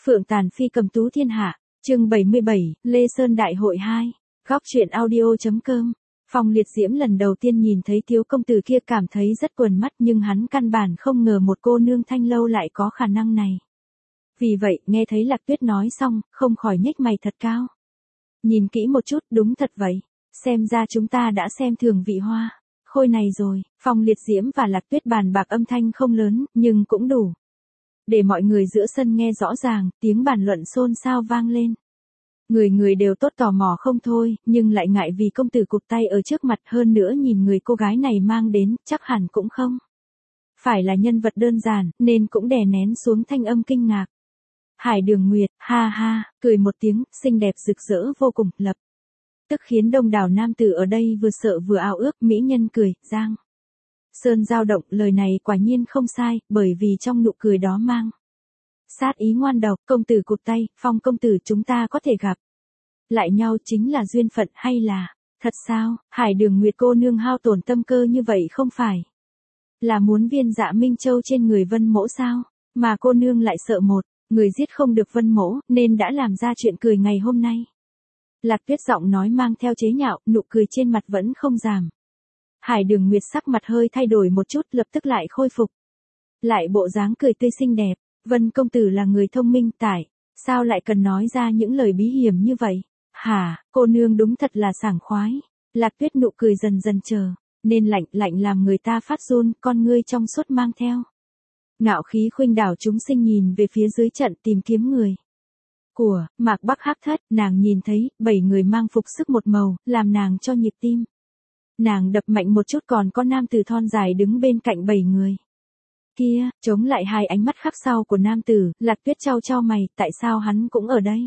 Phượng Tàn Phi cầm tú thiên hạ, chương 77, Lê Sơn Đại hội 2, góc truyện audio.com. Phong Liệt Diễm lần đầu tiên nhìn thấy thiếu công tử kia cảm thấy rất quần mắt, nhưng hắn căn bản không ngờ một cô nương Thanh Lâu lại có khả năng này. Vì vậy, nghe thấy Lạc Tuyết nói xong, không khỏi nhếch mày thật cao. Nhìn kỹ một chút, đúng thật vậy. Xem ra chúng ta đã xem thường vị hoa khôi này rồi. Phong Liệt Diễm và Lạc Tuyết bàn bạc âm thanh không lớn, nhưng cũng đủ để mọi người giữa sân nghe rõ ràng, tiếng bàn luận xôn xao vang lên. Người người đều tốt tò mò không thôi, nhưng lại ngại vì công tử cụp tay ở trước mặt, hơn nữa nhìn người cô gái này mang đến, chắc hẳn cũng không phải là nhân vật đơn giản, nên cũng đè nén xuống thanh âm kinh ngạc. Hải Đường Nguyệt, ha ha, cười một tiếng, xinh đẹp rực rỡ vô cùng, lập tức khiến đông đảo nam tử ở đây vừa sợ vừa ao ước. Mỹ nhân cười, Giang Sơn dao động, lời này quả nhiên không sai, bởi vì trong nụ cười đó mang sát ý ngoan độc. Công tử cụp tay, Phong công tử, chúng ta có thể gặp lại nhau chính là duyên phận hay là thật sao? Hải Đường Nguyệt cô nương hao tổn tâm cơ như vậy không phải là muốn viên dạ Minh Châu trên người Vân Mỗ sao? Mà cô nương lại sợ một người giết không được Vân Mỗ, nên đã làm ra chuyện cười ngày hôm nay. Lạc Tuyết giọng nói mang theo chế nhạo, nụ cười trên mặt vẫn không giảm. Hải Đường Nguyệt sắc mặt hơi thay đổi một chút, lập tức lại khôi phục lại bộ dáng cười tươi xinh đẹp. Vân công tử là người thông minh, tại sao lại cần nói ra những lời bí hiểm như vậy? Hả, cô nương đúng thật là sảng khoái. Lạc Tuyết nụ cười dần dần trở nên lạnh lạnh làm người ta phát run, con ngươi trong suốt mang theo ngạo khí khuynh đảo chúng sinh, nhìn về phía dưới trận tìm kiếm người của Mạc Bắc Hắc Thất. Nàng nhìn thấy 7 người mang phục sức một màu, làm nàng cho nhịp tim nàng đập mạnh một chút, còn có nam tử thon dài đứng bên cạnh 7 người kia, chống lại hai ánh mắt khắc sau của nam tử. Lạc Tuyết chau chau mày, tại sao hắn cũng ở đây?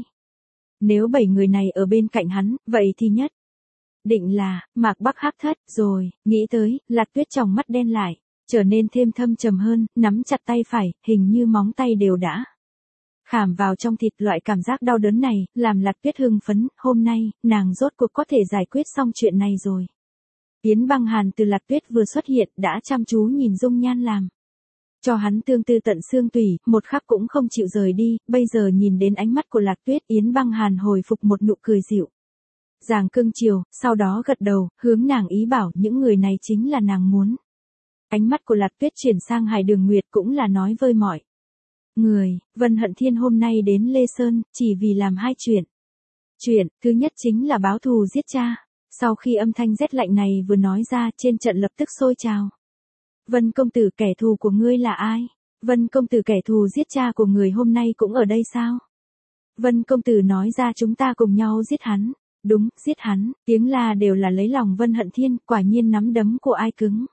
Nếu 7 người này ở bên cạnh hắn, vậy thì nhất định là Mạc Bắc Hắc Thất rồi. Nghĩ tới, Lạc Tuyết tròng mắt đen lại, trở nên thêm thâm trầm hơn, nắm chặt tay phải, hình như móng tay đều đã khảm vào trong thịt. Loại cảm giác đau đớn này làm Lạc Tuyết hưng phấn, hôm nay nàng rốt cuộc có thể giải quyết xong chuyện này rồi. Yến Băng Hàn từ Lạc Tuyết vừa xuất hiện đã chăm chú nhìn dung nhan làm cho hắn tương tư tận xương tủy, một khắc cũng không chịu rời đi. Bây giờ nhìn đến ánh mắt của Lạc Tuyết, Yến Băng Hàn hồi phục một nụ cười dịu dàng cưng chiều, sau đó gật đầu, hướng nàng ý bảo những người này chính là nàng muốn. Ánh mắt của Lạc Tuyết chuyển sang Hải Đường Nguyệt, cũng là nói với mọi người, Vân Hận Thiên hôm nay đến Lê Sơn, chỉ vì làm hai chuyện. Chuyện thứ nhất chính là báo thù giết cha. Sau khi âm thanh rét lạnh này vừa nói ra, trên trận lập tức sôi trào. Vân công tử, kẻ thù của ngươi là ai? Vân công tử, kẻ thù giết cha của người hôm nay cũng ở đây sao? Vân công tử nói ra chúng ta cùng nhau giết hắn. Đúng, giết hắn. Tiếng la đều là lấy lòng Vân Hận Thiên, quả nhiên nắm đấm của ai cứng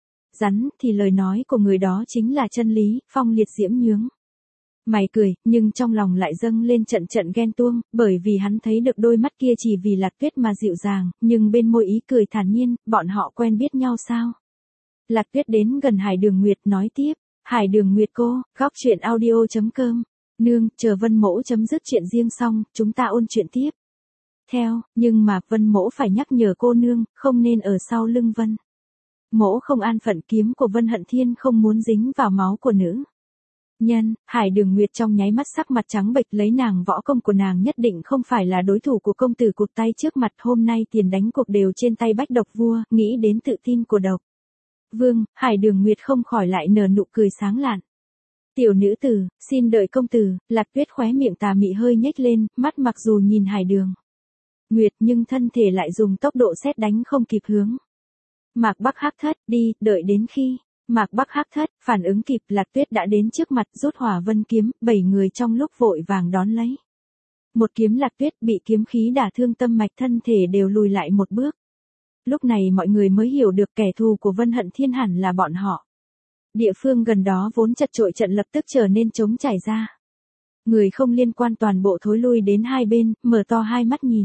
rắn thì lời nói của người đó chính là chân lý. Phong Liệt Diễm nhướng mày cười, nhưng trong lòng lại dâng lên trận trận ghen tuông, bởi vì hắn thấy được đôi mắt kia chỉ vì Lạc Tuyết mà dịu dàng, nhưng bên môi ý cười thản nhiên. Bọn họ quen biết nhau sao? Lạc Tuyết đến gần Hải Đường Nguyệt nói tiếp, Hải Đường Nguyệt cô, góc truyện audio.com. Nương, chờ Vân Mỗ chấm dứt chuyện riêng xong, chúng ta ôn chuyện tiếp theo, nhưng mà Vân Mỗ phải nhắc nhở cô nương, không nên ở sau lưng Vân Mỗ không an phận. Kiếm của Vân Hận Thiên không muốn dính vào máu của nữ nhân. Hải Đường Nguyệt trong nháy mắt sắc mặt trắng bệch, lấy nàng võ công của nàng nhất định không phải là đối thủ của công tử cụt tay trước mặt. Hôm nay tiền đánh cuộc đều trên tay Bách Độc Vua, nghĩ đến tự tin của Độc Vương, Hải Đường Nguyệt không khỏi lại nở nụ cười sáng lạn. Tiểu nữ tử, xin đợi công tử. Lạc Tuyết khóe miệng tà mị hơi nhếch lên, mắt mặc dù nhìn Hải Đường Nguyệt nhưng thân thể lại dùng tốc độ sét đánh không kịp hướng Mạc Bắc Hắc Thất đi. Đợi đến khi Mạc Bắc Hắc Thất phản ứng kịp, Lạc Tuyết đã đến trước mặt, rút Hỏa Vân kiếm. 7 người trong lúc vội vàng đón lấy một kiếm. Lạc Tuyết bị kiếm khí đả thương tâm mạch, thân thể đều lùi lại một bước. Lúc này mọi người mới hiểu được kẻ thù của Vân Hận Thiên hẳn là bọn họ. Địa phương gần đó vốn chật chội, trận lập tức trở nên trống trải ra. Người không liên quan toàn bộ thối lui đến hai bên, mở to hai mắt nhìn.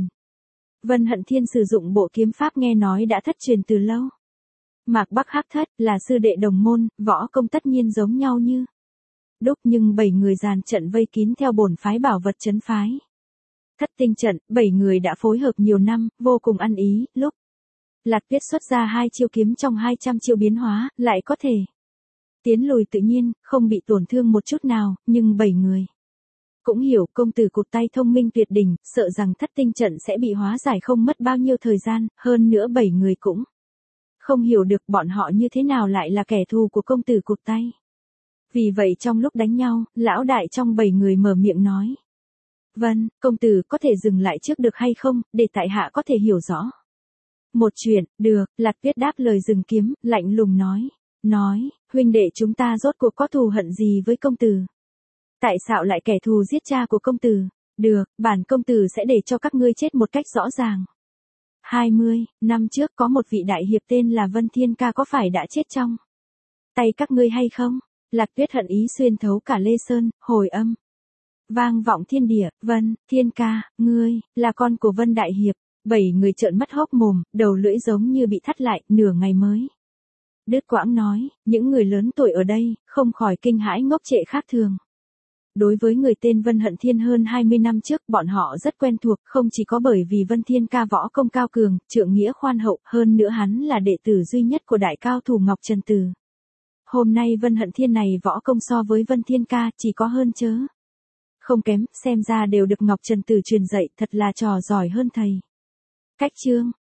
Vân Hận Thiên sử dụng bộ kiếm pháp nghe nói đã thất truyền từ lâu. Mạc Bắc Hắc Thất là sư đệ đồng môn, võ công tất nhiên giống nhau như đúc, nhưng 7 người dàn trận vây kín theo bổn phái bảo vật trấn phái Thất Tinh trận. 7 người đã phối hợp nhiều năm, vô cùng ăn ý. Lúc Lạc Tuyết xuất ra 2 chiêu kiếm trong 200 chiêu biến hóa, lại có thể tiến lùi tự nhiên, không bị tổn thương một chút nào, nhưng 7 người cũng hiểu công tử cụt tay thông minh tuyệt đỉnh, sợ rằng thất tinh trận sẽ bị hóa giải không mất bao nhiêu thời gian, hơn nữa 7 người cũng không hiểu được bọn họ như thế nào lại là kẻ thù của công tử cụt tay. Vì vậy trong lúc đánh nhau, lão đại trong 7 người mở miệng nói. Vâng, công tử có thể dừng lại trước được hay không, để tại hạ có thể hiểu rõ. Một chuyện, được, Lạt Tuyết đáp lời dừng kiếm, lạnh lùng nói, huynh đệ chúng ta rốt cuộc có thù hận gì với công tử? Tại sao lại kẻ thù giết cha của công tử? Được, bản công tử sẽ để cho các ngươi chết một cách rõ ràng. 20 năm trước có một vị đại hiệp tên là Vân Thiên Ca có phải đã chết trong tay các ngươi hay không? Lạc Tuyết hận ý xuyên thấu cả Lê Sơn, hồi âm vang vọng thiên địa. Vân Thiên Ca, ngươi là con của Vân đại hiệp. 7 người trợn mắt hốc mồm, đầu lưỡi giống như bị thắt lại, nửa ngày mới đứt quãng nói. Những người lớn tuổi ở đây không khỏi kinh hãi ngốc trệ khác thường. Đối với người tên Vân Hận Thiên hơn 20 năm trước, bọn họ rất quen thuộc, không chỉ có bởi vì Vân Thiên Ca võ công cao cường, trượng nghĩa khoan hậu, hơn nữa hắn là đệ tử duy nhất của đại cao thủ Ngọc Trần Tử. Hôm nay Vân Hận Thiên này võ công so với Vân Thiên Ca chỉ có hơn chớ không kém, xem ra đều được Ngọc Trần Tử truyền dạy, thật là trò giỏi hơn thầy. Cách chương